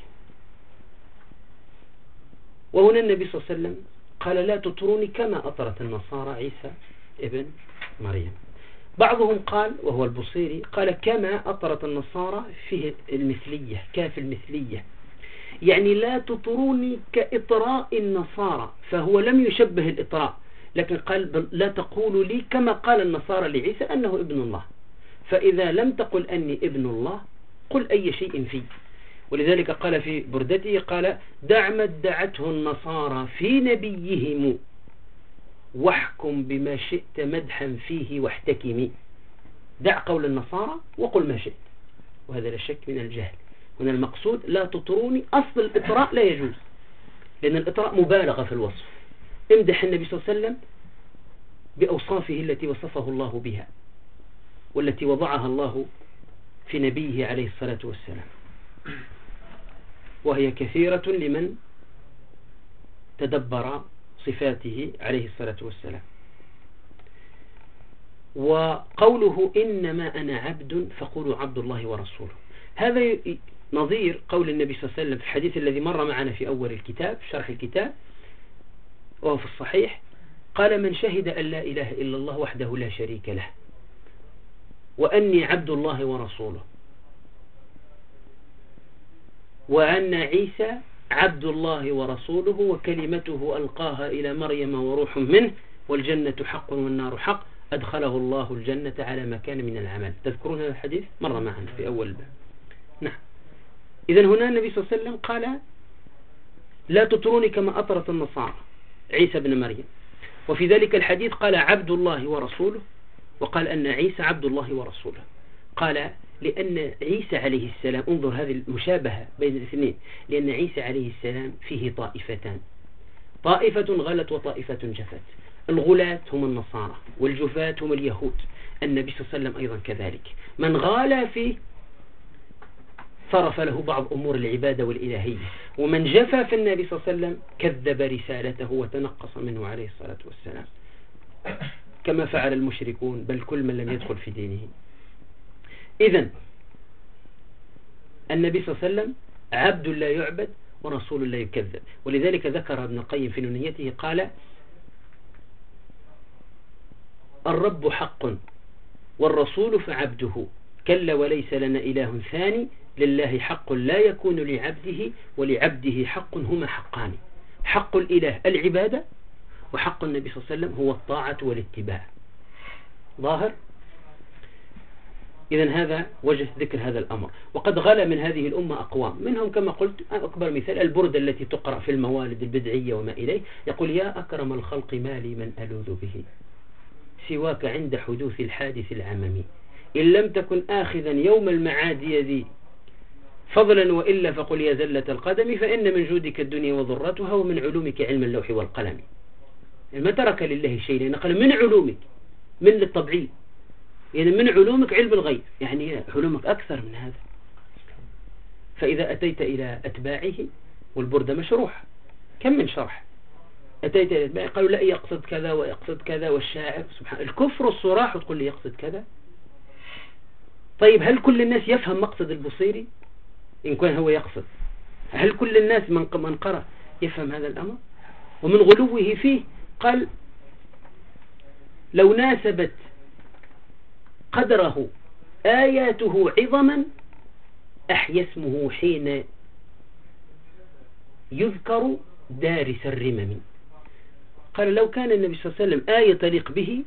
وهنا النبي صلى الله عليه وسلم قال لا تطروني كما أطرت النصارى عيسى ابن مريم. بعضهم قال وهو البصيري قال كما أطرت النصارى فيه المثلية، كاف المثلية، يعني لا تطروني كإطراء النصارى، فهو لم يشبه الإطراء، لكن قال لا تقولوا لي كما قال النصارى لعيسى أنه ابن الله، فإذا لم تقل أني ابن الله قل أي شيء فيه. ولذلك قال في بردته قال دع ما ادعته النصارى في نبيهم واحكم بما شئت مدحا فيه واحتكمي. دع قول النصارى وقل ما شئت، وهذا لا شك من الجهل. هنا المقصود لا تطروني، أصل الإطراء لا يجوز، لأن الإطراء مبالغة في الوصف. امدح النبي صلى الله عليه وسلم بأوصافه التي وصفه الله بها والتي وضعها الله في نبيه عليه الصلاة والسلام، وهي كثيرة لمن تدبر صفاته عليه الصلاة والسلام. وقوله إنما أنا عبد فقولوا عبد الله ورسوله، هذا نظير قول النبي صلى الله عليه وسلم في الحديث الذي مر معنا في أول الكتاب شرح الكتاب وهو في الصحيح، قال من شهد أن لا إله إلا الله وحده لا شريك له وأني عبد الله ورسوله وأن عيسى عبد الله ورسوله وكلمته ألقاها إلى مريم وروح منه والجنة حق والنار حق أدخله الله الجنة على ما كان من العمل. تذكرون هذا الحديث مر معنا في أول باب. نعم. إذن هنا النبي صلى الله عليه وسلم قال لا تطروني كما أطرت النصارى عيسى بن مريم، وفي ذلك الحديث قال عبد الله ورسوله، وقال أن عيسى عبد الله ورسوله. قال لأن عيسى عليه السلام، انظر هذه المشابهة بين الاثنين، لأن عيسى عليه السلام فيه طائفتان، طائفة غلت وطائفة جفت. الغلاة هم النصارى والجفاة هم اليهود. النبي صلى الله عليه وسلم أيضا كذلك، من غالى فيه صرف له بعض أمور العبادة والإلهية. ومن جفا في النبي صلى الله عليه وسلم كذب رسالته وتنقص منه عليه الصلاة والسلام، كما فعل المشركون بل كل من لم يدخل في دينه. إذن النبي صلى الله عليه وسلم عبد لا يعبد ورسول لا يكذب. ولذلك ذكر ابن القيم في نونيته قال: الرب حق والرسول فعبده، كلا وليس لنا إله ثاني، لله حق لا يكون لعبده ولعبده حق، هما حقان: حق الإله العبادة، وحق النبي صلى الله عليه وسلم هو الطاعة والاتباع. ظاهر؟ إذن هذا وجه ذكر هذا الأمر. وقد غلا من هذه الأمة أقوام، منهم كما قلت أكبر مثال البردة التي تقرأ في الموالد البدعية وما إليه، يقول: يا أكرم الخلق ما لي من ألوذ به سواك عند حدوث الحادث العممي، إن لم تكن آخذا يوم المعاد يدي فضلا وإلا فقل يا زلة القدم، فإن من جودك الدنيا وضرتها ومن علومك علم اللوح والقلم. ما ترك لله شيء، لأن قال من علومك، من للطبعي، يعني من علومك علم الغيب، يعني علومك أكثر من هذا. فإذا أتيت إلى أتباعه، والبردة مشروح كم من شرح، أتيت إلى أتباعه قالوا لا يقصد كذا ويقصد كذا، والشاعر سبحان الكفر الصراح وتقول لي يقصد كذا. طيب هل كل الناس يفهم مقصد البصيري إن كان هو يقصد؟ هل كل الناس من قرأ يفهم هذا الأمر؟ ومن غلوه فيه قال: لو ناسبت قدره آياته عظما أحيا اسمه حين يذكر دارس الرمم. قال: لو كان النبي صلى الله عليه وسلم آية تليق به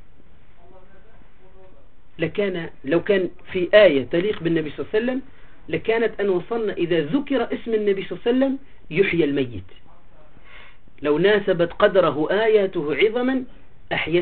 لو كان في آية تليق بالنبي صلى الله عليه وسلم لكانت أن وصلنا إذا ذكر اسم النبي صلى الله عليه وسلم يحيى الميت. لو ناسبت قدره آياته عظما أحيا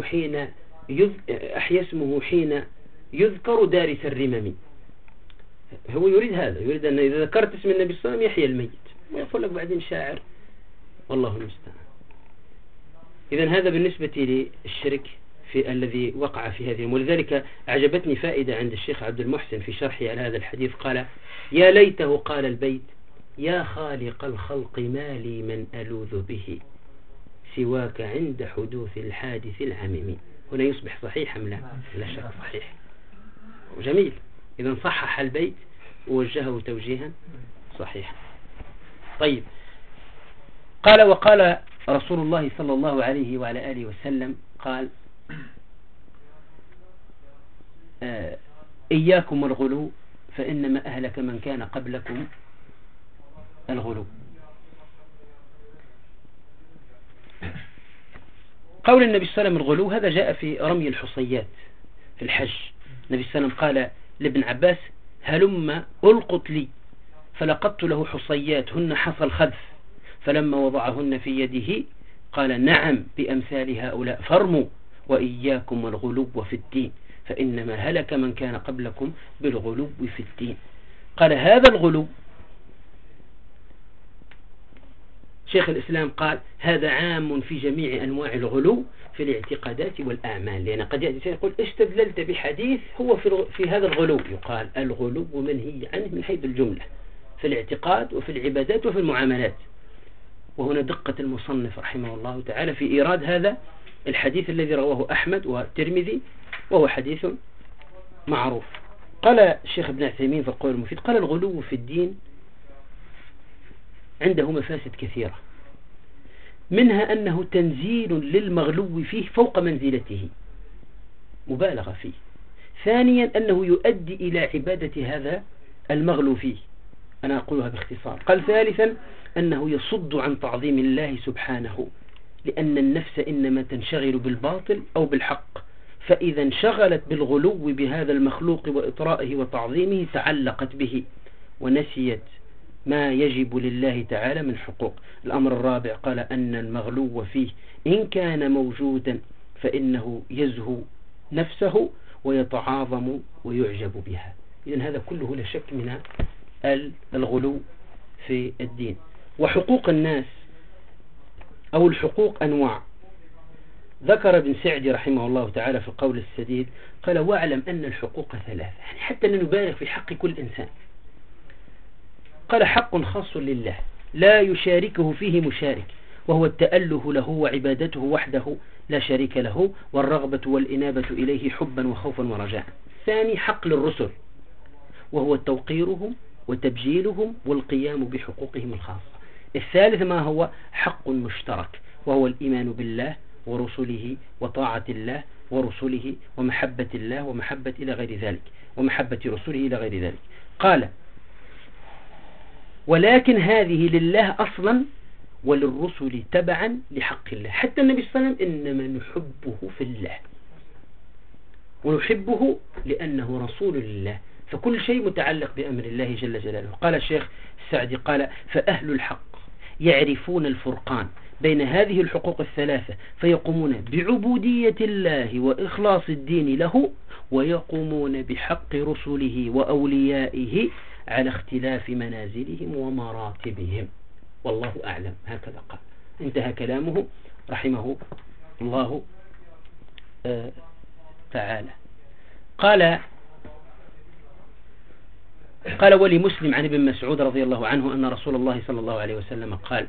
اسمه حين يذكر دارس الرمم. هو يريد هذا، يريد أن إذا ذكرت اسم النبي صلى الله عليه وسلم يحيى الميت، ويقول لك بعدين شاعر، والله المستعان. إذن هذا بالنسبة للشرك في الذي وقع في هذه. ولذلك أعجبتني فائدة عند الشيخ عبد المحسن في شرحه على هذا الحديث، قال: يا ليته قال البيت يا خالق الخلق ما لي من ألوذ به سواك عند حدوث الحادث العميم. هنا يصبح صحيح أم لا؟ لا شك صحيح وجميل. إذن صحح البيت ووجهه توجيها صحيحا. طيب، قال: وقال رسول الله صلى الله عليه وعلى آله وسلم قال: إياكم الغلو فإنما أهلك من كان قبلكم الغلو. قول النبي صلى الله عليه وسلم الغلو هذا جاء في رمي الحصيات في الحج. النبي صلى الله عليه وسلم قال لابن عباس: هلم ألقط لي، فلقدت له حصيات هن حصى الخذف، فلما وضعهن في يده قال: نعم بأمثال هؤلاء فارموا، وإياكم الغلو في الدين فإنما هلك من كان قبلكم بالغلو في الدين. قال: هذا الغلو شيخ الإسلام قال هذا عام في جميع أنواع الغلو في الاعتقادات والأعمال، لأن قد يأتي يقول استدللت بحديث هو في هذا الغلو. يقال الغلو منهي عنه من حيث الجملة في الاعتقاد وفي العبادات وفي المعاملات. وهنا دقة المصنف رحمه الله تعالى في إيراد هذا الحديث الذي رواه أحمد والترمذي، وهو حديث معروف. قال الشيخ ابن عثيمين في القول المفيد قال: الغلو في الدين عنده مفاسد كثيرة، منها أنه تنزيل للمغلو فيه فوق منزلته، مبالغة فيه. ثانيا أنه يؤدي إلى عبادة هذا المغلو فيه، أنا أقولها باختصار. قال: ثالثا أنه يصد عن تعظيم الله سبحانه، لأن النفس إنما تنشغل بالباطل أو بالحق، فإذا انشغلت بالغلو بهذا المخلوق وإطرائه وتعظيمه تعلقت به ونسيت ما يجب لله تعالى من حقوق. الأمر الرابع قال أن المغلو فيه إن كان موجودا فإنه يزهو نفسه ويتعاظم ويعجب بها. إذن هذا كله لا شك من الغلو في الدين. وحقوق الناس أو الحقوق أنواع. ذكر ابن سعدي رحمه الله تعالى في القول السديد قال: واعلم أن الحقوق ثلاثة، يعني حتى لا نبالغ في حق كل إنسان، قال حق خاص لله لا يشاركه فيه مشارك، وهو التأله له وعبادته وحده لا شريك له، والرغبة والإنابة إليه حبا وخوفا ورجاء. ثاني حق للرسل، وهو توقيرهم وتبجيلهم والقيام بحقوقهم الخاصة. الثالث ما هو حق مشترك، وهو الإيمان بالله ورسله وطاعة الله ورسله ومحبة الله ومحبة إلى غير ذلك، ومحبة رسله إلى غير ذلك. قال ولكن هذه لله أصلا وللرسل تبعا لحق الله. حتى النبي صلى الله عليه وسلم إنما نحبه في الله، ونحبه لأنه رسول الله، فكل شيء متعلق بأمر الله جل جلاله. قال الشيخ السعدي قال فأهل الحق يعرفون الفرقان بين هذه الحقوق الثلاثة، فيقومون بعبودية الله وإخلاص الدين له، ويقومون بحق رسله وأوليائه على اختلاف منازلهم ومراتبهم. والله أعلم. هكذا قال. انتهى كلامه رحمه الله تعالى. قال ولمسلم عن ابن مسعود رضي الله عنه أن رسول الله صلى الله عليه وسلم قال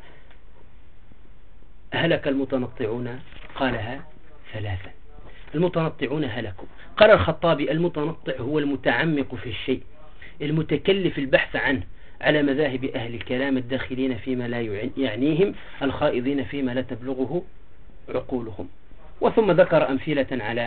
هلك المتنطعون، قالها ثلاثا. المتنطعون هلكوا. قال الخطابي المتنطع هو المتعمق في الشيء، المتكلف البحث عنه، على مذاهب أهل الكلام الداخلين فيما لا يعنيهم، الخائضين فيما لا تبلغه عقولهم. وثم ذكر أمثلة على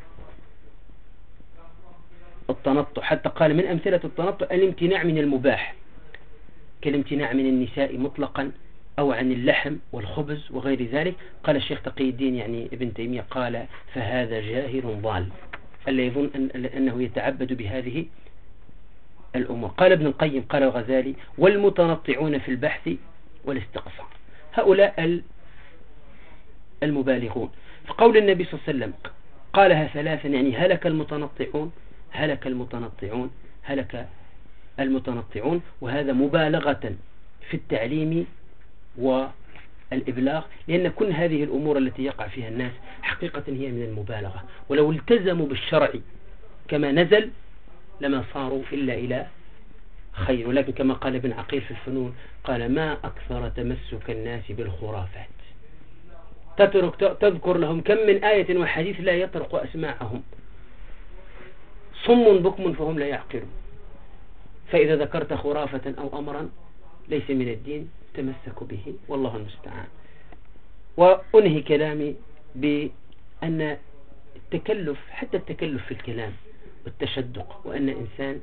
التنطع، حتى قال من أمثلة التنطع الامتناع من المباح، كالامتناع من النساء مطلقا أو عن اللحم والخبز وغير ذلك. قال الشيخ تقي الدين يعني ابن تيمية قال فهذا جاهل ضال، ألا يظن أنه يتعبد بهذه الأمور. قال ابن القيم قال الغزالي والمتنطعون في البحث والاستقصاء، هؤلاء المبالغون. فقول النبي صلى الله عليه وسلم قالها ثلاثا يعني هلك المتنطعون، هلك المتنطعون، هلك المتنطعون، وهذا مبالغة في التعليم والإبلاغ، لأن كل هذه الأمور التي يقع فيها الناس حقيقة هي من المبالغة، ولو التزموا بالشرع كما نزل لما صاروا إلا إلى خير. ولكن كما قال ابن عقيل في الفنون قال ما أكثر تمسك الناس بالخرافات، تذكر لهم كم من آية وحديث لا يطرق أسماعهم، صم بكم فهم لا يعقلون، فإذا ذكرت خرافة أو أمرا ليس من الدين تمسكوا به، والله المستعان. وأنهي كلامي بأن التكلف، حتى التكلف في الكلام والتشدق، وأن إنسان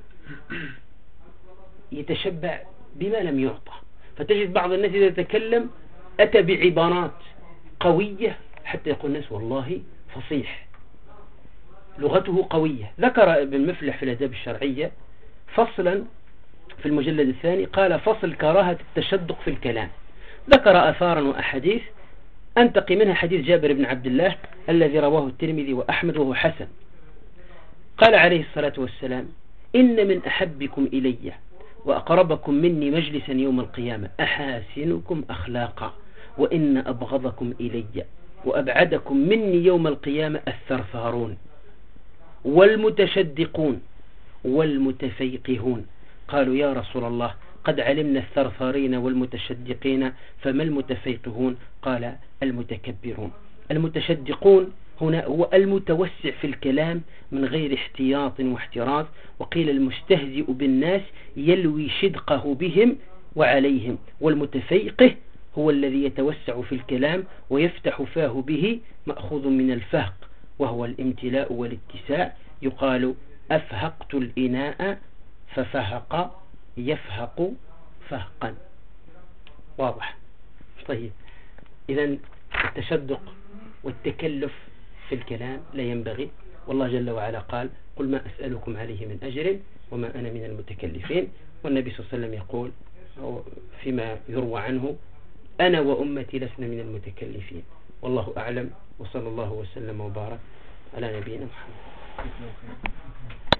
يتشبع بما لم يعطى، فتجد بعض الناس إذا تكلم أتى بعبارات قوية حتى يقول الناس والله فصيح، لغته قوية. ذكر ابن مفلح في الآداب الشرعية فصلا في المجلد الثاني قال فصل كراهة التشدق في الكلام، ذكر آثارا وأحاديث أنتقي منها حديث جابر بن عبد الله الذي رواه الترمذي وأحمد وهو حسن. قال عليه الصلاة والسلام إن من أحبكم إلي وأقربكم مني مجلسا يوم القيامة أحاسنكم أخلاقا، وإن أبغضكم إلي وأبعدكم مني يوم القيامة الثرثارون والمتشدقون والمتفيقهون. قالوا يا رسول الله قد علمنا الثرثارين والمتشدقين، فما المتفيقهون؟ قال المتكبرون. المتشدقون هنا هو المتوسع في الكلام من غير احتياط واحتراز، وقيل المستهزئ بالناس يلوي شدقه بهم وعليهم. والمتفيقه هو الذي يتوسع في الكلام ويفتح فاه به، مأخوذ من الفهق وهو الامتلاء والاتساع. يقال أفهقت الإناء ففهق يفهق فهقا. واضح؟ طيب، إذن التشدق والتكلف في الكلام لا ينبغي، والله جل وعلا قال قل ما أسألكم عليه من أجر وما أنا من المتكلفين. والنبي صلى الله عليه وسلم يقول فيما يروى عنه أنا وأمتي لسنا من المتكلفين. والله أعلم، وصلى الله وسلم وبارك على نبينا محمد.